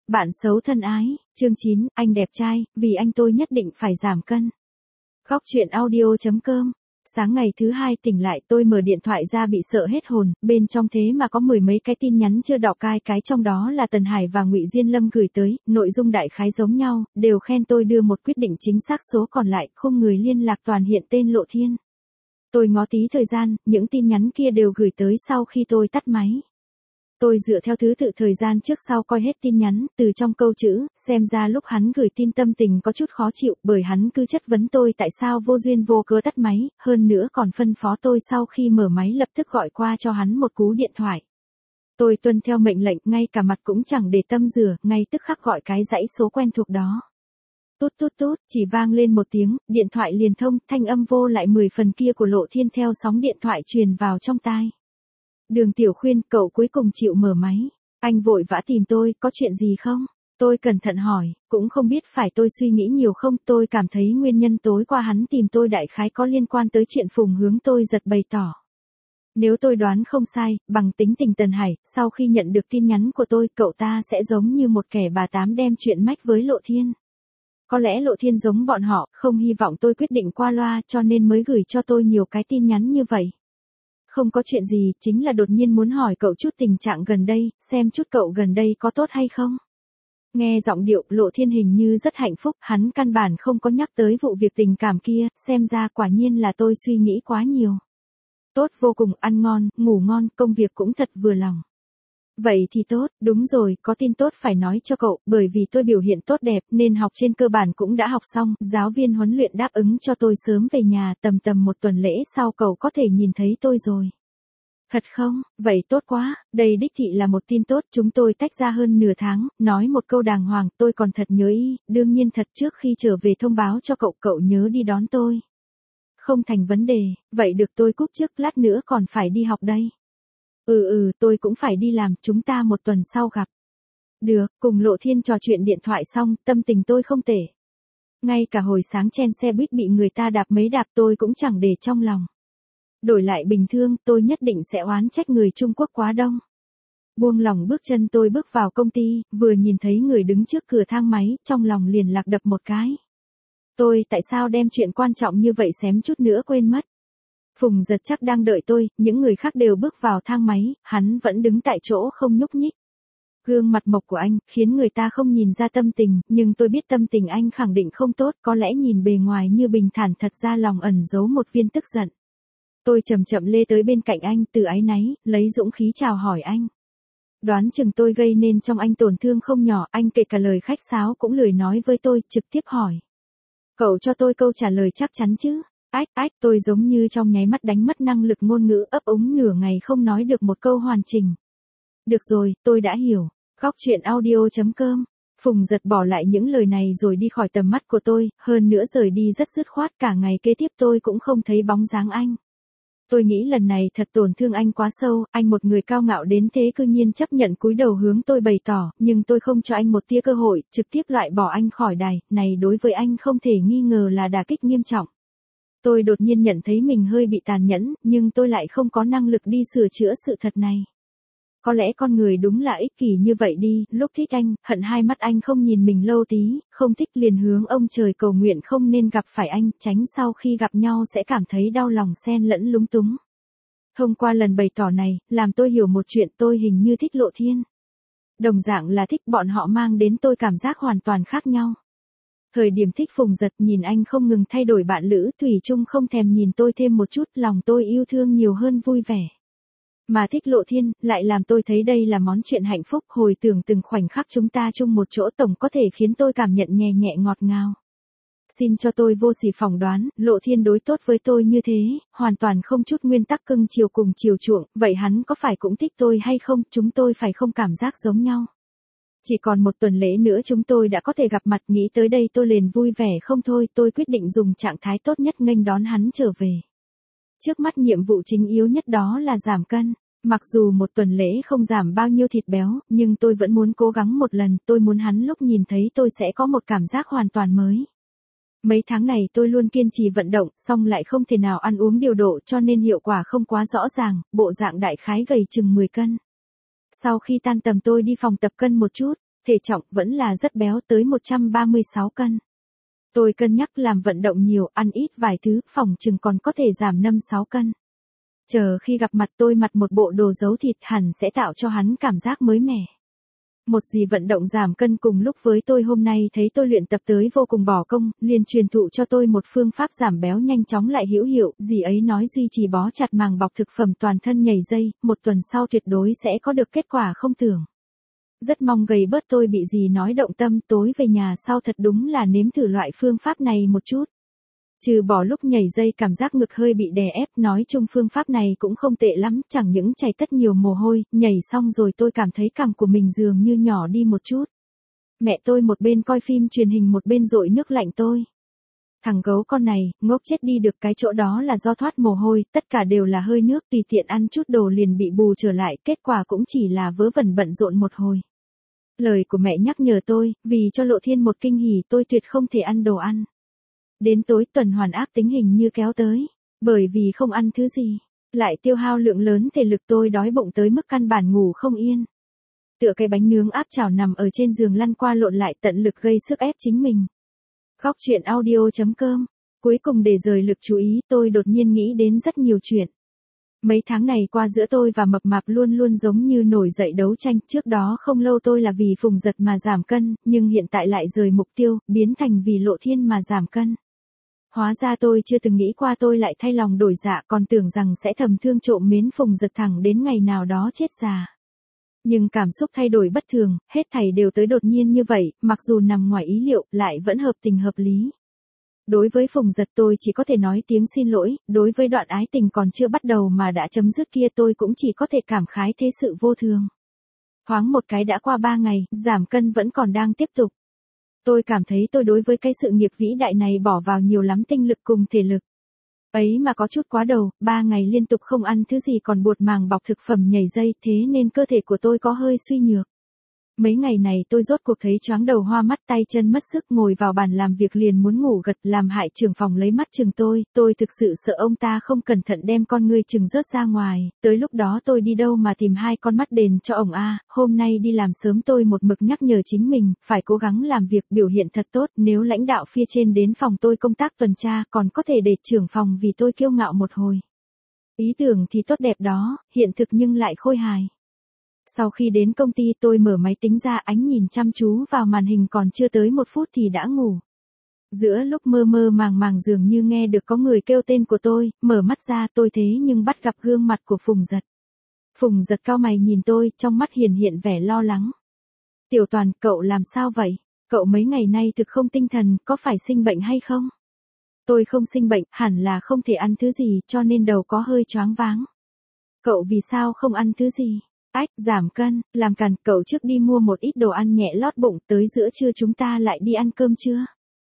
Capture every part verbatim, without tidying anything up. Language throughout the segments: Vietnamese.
Bạn xấu thân ái, chương chín, anh đẹp trai, vì anh tôi nhất định phải giảm cân. Góc truyện audio.com. Sáng ngày thứ hai tỉnh lại tôi mở điện thoại ra bị sợ hết hồn, bên trong thế mà có mười mấy cái tin nhắn chưa đọc, cai cái trong đó là Tần Hải và Ngụy Diên Lâm gửi tới, nội dung đại khái giống nhau, đều khen tôi đưa một quyết định chính xác, số còn lại không người liên lạc toàn hiện tên Lộ Thiên. Tôi ngó tí thời gian, những tin nhắn kia đều gửi tới sau khi tôi tắt máy. Tôi dựa theo thứ tự thời gian trước sau coi hết tin nhắn, từ trong câu chữ, xem ra lúc hắn gửi tin tâm tình có chút khó chịu, bởi hắn cứ chất vấn tôi tại sao vô duyên vô cớ tắt máy, hơn nữa còn phân phó tôi sau khi mở máy lập tức gọi qua cho hắn một cú điện thoại. Tôi tuân theo mệnh lệnh, ngay cả mặt cũng chẳng để tâm rửa, ngay tức khắc gọi cái dãy số quen thuộc đó. Tút tút tút, chỉ vang lên một tiếng, điện thoại liền thông, thanh âm vô lại mười phần kia của Lộ Thiên theo sóng điện thoại truyền vào trong tai. Đường Tiểu Khuyên, cậu cuối cùng chịu mở máy. Anh vội vã tìm tôi, có chuyện gì không? Tôi cẩn thận hỏi, cũng không biết phải tôi suy nghĩ nhiều không, tôi cảm thấy nguyên nhân tối qua hắn tìm tôi đại khái có liên quan tới chuyện Phùng Hướng. Tôi giật bày tỏ. Nếu tôi đoán không sai, bằng tính tình Tần Hải, sau khi nhận được tin nhắn của tôi, cậu ta sẽ giống như một kẻ bà tám đem chuyện mách với Lộ Thiên. Có lẽ Lộ Thiên giống bọn họ, không hy vọng tôi quyết định qua loa cho nên mới gửi cho tôi nhiều cái tin nhắn như vậy. Không có chuyện gì, chính là đột nhiên muốn hỏi cậu chút tình trạng gần đây, xem chút cậu gần đây có tốt hay không. Nghe giọng điệu, Lộ Thiên hình như rất hạnh phúc, hắn căn bản không có nhắc tới vụ việc tình cảm kia, xem ra quả nhiên là tôi suy nghĩ quá nhiều. Tốt vô cùng, ăn ngon, ngủ ngon, công việc cũng thật vừa lòng. Vậy thì tốt, đúng rồi, có tin tốt phải nói cho cậu, bởi vì tôi biểu hiện tốt đẹp nên học trên cơ bản cũng đã học xong, giáo viên huấn luyện đáp ứng cho tôi sớm về nhà, tầm tầm một tuần lễ sau cậu có thể nhìn thấy tôi rồi. Thật không? Vậy tốt quá, đây đích thị là một tin tốt, chúng tôi tách ra hơn nửa tháng, nói một câu đàng hoàng, tôi còn thật nhớ y, đương nhiên thật trước khi trở về thông báo cho cậu, cậu nhớ đi đón tôi. Không thành vấn đề, vậy được tôi cúp trước, lát nữa còn phải đi học đây. Ừ ừ, tôi cũng phải đi làm, chúng ta một tuần sau gặp. Được, cùng Lộ Thiên trò chuyện điện thoại xong, tâm tình tôi không tệ. Ngay cả hồi sáng chen xe buýt bị người ta đạp mấy đạp tôi cũng chẳng để trong lòng. Đổi lại bình thường, tôi nhất định sẽ oán trách người Trung Quốc quá đông. Buông lòng bước chân tôi bước vào công ty, vừa nhìn thấy người đứng trước cửa thang máy, trong lòng liền lạc đập một cái. Tôi tại sao đem chuyện quan trọng như vậy xém chút nữa quên mất. Phùng Giật chắc đang đợi tôi, những người khác đều bước vào thang máy, hắn vẫn đứng tại chỗ không nhúc nhích. Gương mặt mộc của anh, khiến người ta không nhìn ra tâm tình, nhưng tôi biết tâm tình anh khẳng định không tốt, có lẽ nhìn bề ngoài như bình thản thật ra lòng ẩn giấu một viên tức giận. Tôi chậm chậm lê tới bên cạnh anh, từ áy náy, lấy dũng khí chào hỏi anh. Đoán chừng tôi gây nên trong anh tổn thương không nhỏ, anh kể cả lời khách sáo cũng lười nói với tôi, trực tiếp hỏi. Cậu cho tôi câu trả lời chắc chắn chứ? Ách, ách, tôi giống như trong nháy mắt đánh mất năng lực ngôn ngữ, ấp úng nửa ngày không nói được một câu hoàn chỉnh. Được rồi, tôi đã hiểu. Góc truyện audio.com. Phùng Giật bỏ lại những lời này rồi đi khỏi tầm mắt của tôi, hơn nữa rời đi rất dứt khoát, cả ngày kế tiếp tôi cũng không thấy bóng dáng anh. Tôi nghĩ lần này thật tổn thương anh quá sâu, anh một người cao ngạo đến thế cư nhiên chấp nhận cúi đầu hướng tôi bày tỏ, nhưng tôi không cho anh một tia cơ hội, trực tiếp loại bỏ anh khỏi đài, này đối với anh không thể nghi ngờ là đả kích nghiêm trọng. Tôi đột nhiên nhận thấy mình hơi bị tàn nhẫn, nhưng tôi lại không có năng lực đi sửa chữa sự thật này. Có lẽ con người đúng là ích kỷ như vậy đi, lúc thích anh, hận hai mắt anh không nhìn mình lâu tí, không thích liền hướng ông trời cầu nguyện không nên gặp phải anh, tránh sau khi gặp nhau sẽ cảm thấy đau lòng xen lẫn lúng túng. Thông qua lần bày tỏ này, làm tôi hiểu một chuyện, tôi hình như thích Lộ Thiên. Đồng dạng là thích, bọn họ mang đến tôi cảm giác hoàn toàn khác nhau. Thời điểm thích Phùng Giật nhìn anh không ngừng thay đổi bạn lữ, thủy chung không thèm nhìn tôi thêm một chút, lòng tôi yêu thương nhiều hơn vui vẻ. Mà thích Lộ Thiên, lại làm tôi thấy đây là món chuyện hạnh phúc, hồi tưởng từng khoảnh khắc chúng ta chung một chỗ tổng có thể khiến tôi cảm nhận nhẹ nhẹ ngọt ngào. Xin cho tôi vô sỉ phỏng đoán, Lộ Thiên đối tốt với tôi như thế, hoàn toàn không chút nguyên tắc cưng chiều cùng chiều chuộng, vậy hắn có phải cũng thích tôi hay không, chúng tôi phải không cảm giác giống nhau. Chỉ còn một tuần lễ nữa chúng tôi đã có thể gặp mặt, nghĩ tới đây tôi liền vui vẻ không thôi, tôi quyết định dùng trạng thái tốt nhất nghênh đón hắn trở về. Trước mắt nhiệm vụ chính yếu nhất đó là giảm cân. Mặc dù một tuần lễ không giảm bao nhiêu thịt béo, nhưng tôi vẫn muốn cố gắng một lần, tôi muốn hắn lúc nhìn thấy tôi sẽ có một cảm giác hoàn toàn mới. Mấy tháng này tôi luôn kiên trì vận động, song lại không thể nào ăn uống điều độ cho nên hiệu quả không quá rõ ràng, bộ dạng đại khái gầy chừng mười cân. Sau khi tan tầm tôi đi phòng tập cân một chút, thể trọng vẫn là rất béo tới một trăm ba mươi sáu cân. Tôi cân nhắc làm vận động nhiều, ăn ít vài thứ, phòng chừng còn có thể giảm năm sáu cân. Chờ khi gặp mặt tôi mặc một bộ đồ giấu thịt hẳn sẽ tạo cho hắn cảm giác mới mẻ. Một dì vận động giảm cân cùng lúc với tôi hôm nay thấy tôi luyện tập tới vô cùng bỏ công, liền truyền thụ cho tôi một phương pháp giảm béo nhanh chóng lại hữu hiệu, dì ấy nói duy trì bó chặt màng bọc thực phẩm toàn thân nhảy dây, một tuần sau tuyệt đối sẽ có được kết quả không tưởng. Rất mong gầy bớt, tôi bị dì nói động tâm, tối về nhà sau thật đúng là nếm thử loại phương pháp này một chút. Trừ bỏ lúc nhảy dây cảm giác ngực hơi bị đè ép, nói chung phương pháp này cũng không tệ lắm, chẳng những chảy tất nhiều mồ hôi, nhảy xong rồi tôi cảm thấy cằm của mình dường như nhỏ đi một chút. Mẹ tôi một bên coi phim truyền hình một bên dội nước lạnh tôi. Thằng gấu con này, ngốc chết đi được, cái chỗ đó là do thoát mồ hôi, tất cả đều là hơi nước, tùy tiện ăn chút đồ liền bị bù trở lại, kết quả cũng chỉ là vớ vẩn bận rộn một hồi. Lời của mẹ nhắc nhở tôi, vì cho Lộ Thiên một kinh hỉ tôi tuyệt không thể ăn đồ ăn. Đến tối tuần hoàn ác tính hình như kéo tới, bởi vì không ăn thứ gì, lại tiêu hao lượng lớn thể lực, tôi đói bụng tới mức căn bản ngủ không yên. Tựa cái bánh nướng áp chảo nằm ở trên giường lăn qua lộn lại tận lực gây sức ép chính mình. Khóc chuyện audio chấm com. Cuối cùng để rời lực chú ý tôi đột nhiên nghĩ đến rất nhiều chuyện. Mấy tháng này qua giữa tôi và mập mạp luôn luôn giống như nổi dậy đấu tranh, trước đó không lâu tôi là vì Phùng Giật mà giảm cân, nhưng hiện tại lại rời mục tiêu, biến thành vì Lộ Thiên mà giảm cân. Hóa ra tôi chưa từng nghĩ qua tôi lại thay lòng đổi dạ, còn tưởng rằng sẽ thầm thương trộm mến Phùng Giật thẳng đến ngày nào đó chết già. Nhưng cảm xúc thay đổi bất thường, hết thảy đều tới đột nhiên như vậy, mặc dù nằm ngoài ý liệu, lại vẫn hợp tình hợp lý. Đối với Phùng Giật tôi chỉ có thể nói tiếng xin lỗi, đối với đoạn ái tình còn chưa bắt đầu mà đã chấm dứt kia tôi cũng chỉ có thể cảm khái thế sự vô thường. Thoáng một cái đã qua ba ngày, giảm cân vẫn còn đang tiếp tục. Tôi cảm thấy tôi đối với cái sự nghiệp vĩ đại này bỏ vào nhiều lắm tinh lực cùng thể lực. Ấy mà có chút quá đầu, ba ngày liên tục không ăn thứ gì còn buột màng bọc thực phẩm nhảy dây, thế nên cơ thể của tôi có hơi suy nhược. Mấy ngày này tôi rốt cuộc thấy choáng đầu hoa mắt tay chân mất sức, ngồi vào bàn làm việc liền muốn ngủ gật, làm hại trưởng phòng lấy mắt chừng tôi, tôi thực sự sợ ông ta không cẩn thận đem con ngươi chừng rớt ra ngoài, tới lúc đó tôi đi đâu mà tìm hai con mắt đền cho ổng a. Hôm nay đi làm sớm tôi một mực nhắc nhở chính mình, phải cố gắng làm việc biểu hiện thật tốt, nếu lãnh đạo phía trên đến phòng tôi công tác tuần tra còn có thể để trưởng phòng vì tôi kiêu ngạo một hồi. Ý tưởng thì tốt đẹp đó, hiện thực nhưng lại khôi hài. Sau khi đến công ty tôi mở máy tính ra, ánh nhìn chăm chú vào màn hình còn chưa tới một phút thì đã ngủ. Giữa lúc mơ mơ màng màng dường như nghe được có người kêu tên của tôi, mở mắt ra tôi thế nhưng bắt gặp gương mặt của Phùng Giật. Phùng Giật cau mày nhìn tôi, trong mắt hiển hiện vẻ lo lắng. Tiểu Toàn, cậu làm sao vậy? Cậu mấy ngày nay thực không tinh thần, có phải sinh bệnh hay không? Tôi không sinh bệnh, hẳn là không thể ăn thứ gì cho nên đầu có hơi choáng váng. Cậu vì sao không ăn thứ gì? Ách, giảm cân, làm càn, cậu trước đi mua một ít đồ ăn nhẹ lót bụng, tới giữa trưa chúng ta lại đi ăn cơm trưa.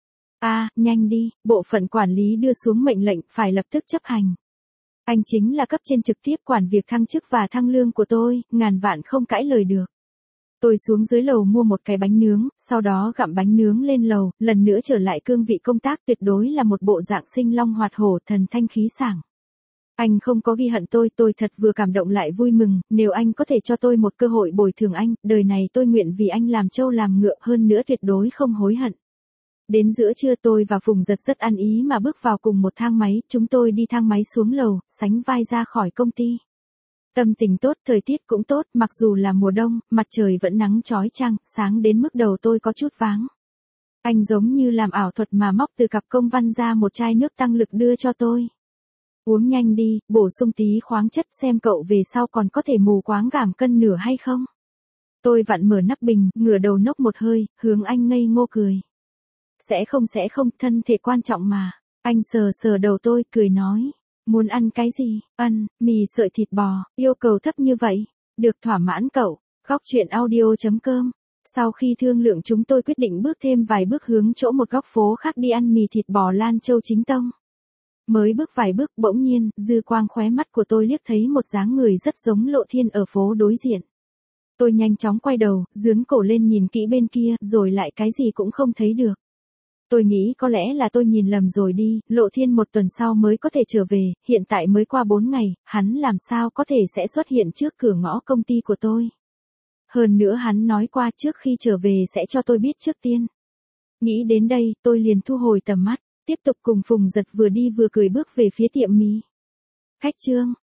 A, à, nhanh đi, bộ phận quản lý đưa xuống mệnh lệnh, phải lập tức chấp hành. Anh chính là cấp trên trực tiếp quản việc thăng chức và thăng lương của tôi, ngàn vạn không cãi lời được. Tôi xuống dưới lầu mua một cái bánh nướng, sau đó gặm bánh nướng lên lầu, lần nữa trở lại cương vị công tác, tuyệt đối là một bộ dạng sinh long hoạt hổ, thần thanh khí sảng. Anh không có ghi hận tôi, tôi thật vừa cảm động lại vui mừng, nếu anh có thể cho tôi một cơ hội bồi thường anh, đời này tôi nguyện vì anh làm trâu làm ngựa, hơn nữa tuyệt đối không hối hận. Đến giữa trưa tôi và Phùng Giật rất ăn ý mà bước vào cùng một thang máy, chúng tôi đi thang máy xuống lầu, sánh vai ra khỏi công ty. Tâm tình tốt, thời tiết cũng tốt, mặc dù là mùa đông, mặt trời vẫn nắng chói chang, sáng đến mức đầu tôi có chút váng. Anh giống như làm ảo thuật mà móc từ cặp công văn ra một chai nước tăng lực đưa cho tôi. Uống nhanh đi, bổ sung tí khoáng chất, xem cậu về sau còn có thể mù quáng giảm cân nửa hay không. Tôi vặn mở nắp bình, ngửa đầu nốc một hơi, hướng anh ngây ngô cười. Sẽ không sẽ không, thân thể quan trọng mà. Anh sờ sờ đầu tôi, cười nói. Muốn ăn cái gì? Ăn, mì sợi thịt bò, yêu cầu thấp như vậy. Được thỏa mãn cậu. Khóc chuyện audio chấm com. Sau khi thương lượng chúng tôi quyết định bước thêm vài bước hướng chỗ một góc phố khác đi ăn mì thịt bò Lan Châu chính tông. Mới bước vài bước, bỗng nhiên, dư quang khóe mắt của tôi liếc thấy một dáng người rất giống Lộ Thiên ở phố đối diện. Tôi nhanh chóng quay đầu, dướn cổ lên nhìn kỹ bên kia, rồi lại cái gì cũng không thấy được. Tôi nghĩ có lẽ là tôi nhìn lầm rồi đi, Lộ Thiên một tuần sau mới có thể trở về, hiện tại mới qua bốn ngày, hắn làm sao có thể sẽ xuất hiện trước cửa ngõ công ty của tôi. Hơn nữa hắn nói qua trước khi trở về sẽ cho tôi biết trước tiên. Nghĩ đến đây, tôi liền thu hồi tầm mắt, tiếp tục cùng Phùng Giật vừa đi vừa cười bước về phía tiệm mì. Khách Trương,